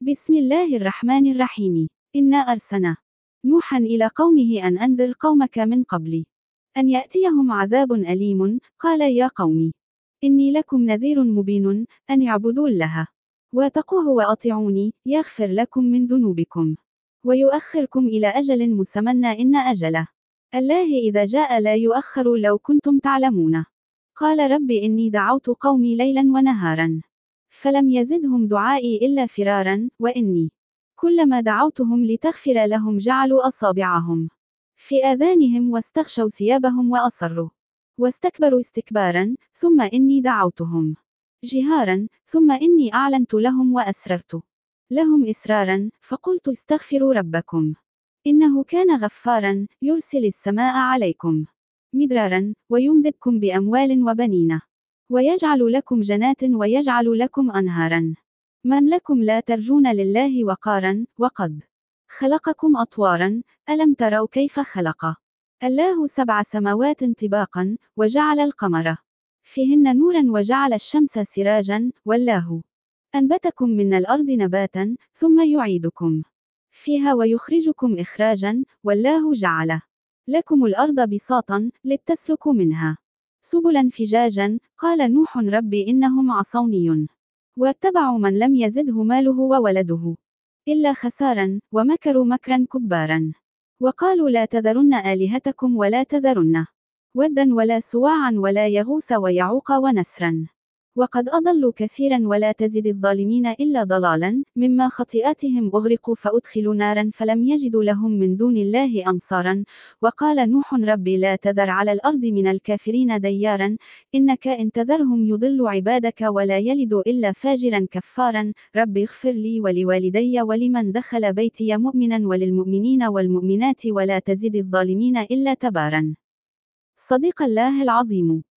بسم الله الرحمن الرحيم. إنا أرسلنا نوحا إلى قومه أن أنذر قومك من قبل أن يأتيهم عذاب أليم. قال يا قوم إني لكم نذير مبين أن اعبدوا الله واتقوه وأطيعوني يغفر لكم من ذنوبكم ويؤخركم إلى أجل مسمى إن أجله الله إذا جاء لا يؤخر لو كنتم تعلمون. قال رب إني دعوت قومي ليلا ونهارا فلم يزدهم دعائي إلا فرارا وإني كلما دعوتهم لتغفر لهم جعلوا أصابعهم في آذانهم واستغشوا ثيابهم وأصروا واستكبروا استكبارا ثم إني دعوتهم جهارا ثم إني أعلنت لهم وأسررت لهم إسرارا فقلت استغفروا ربكم إنه كان غفارا يرسل السماء عليكم مدرارا ويمددكم بأموال وبنين ويجعل لكم جنات ويجعل لكم أنهارا من لكم لا ترجون لله وقارا وقد خلقكم أطوارا ألم تروا كيف خلق الله 7 سماوات طباقا وجعل القمر فيهن نورا وجعل الشمس سراجا والله أنبتكم من الأرض نباتا ثم يعيدكم فيها ويخرجكم إخراجا والله جعل لكم الأرض بساطا لتسلكوا منها سبلا فجاجا. قال نوح رب إنهم عصوني واتبعوا من لم يزده ماله وولده إلا خسارا ومكروا مكرا كبارا وقالوا لا تذرن آلهتكم ولا تذرن ودا ولا سواعا ولا يغوث ويعوق ونسرا وقد أضلوا كثيرا ولا تزد الظالمين إلا ضلالا مما خطيئاتهم أغرقوا فأدخلوا نارا فلم يجدوا لهم من دون الله أنصارا. وقال نوح رب لا تذر على الأرض من الكافرين ديارا إنك إن تذرهم يضل عبادك ولا يلدوا إلا فاجرا كفارا. رب اغفر لي ولوالدي ولمن دخل بيتي مؤمنا وللمؤمنين والمؤمنات ولا تزد الظالمين إلا تبارا. صدق الله العظيم.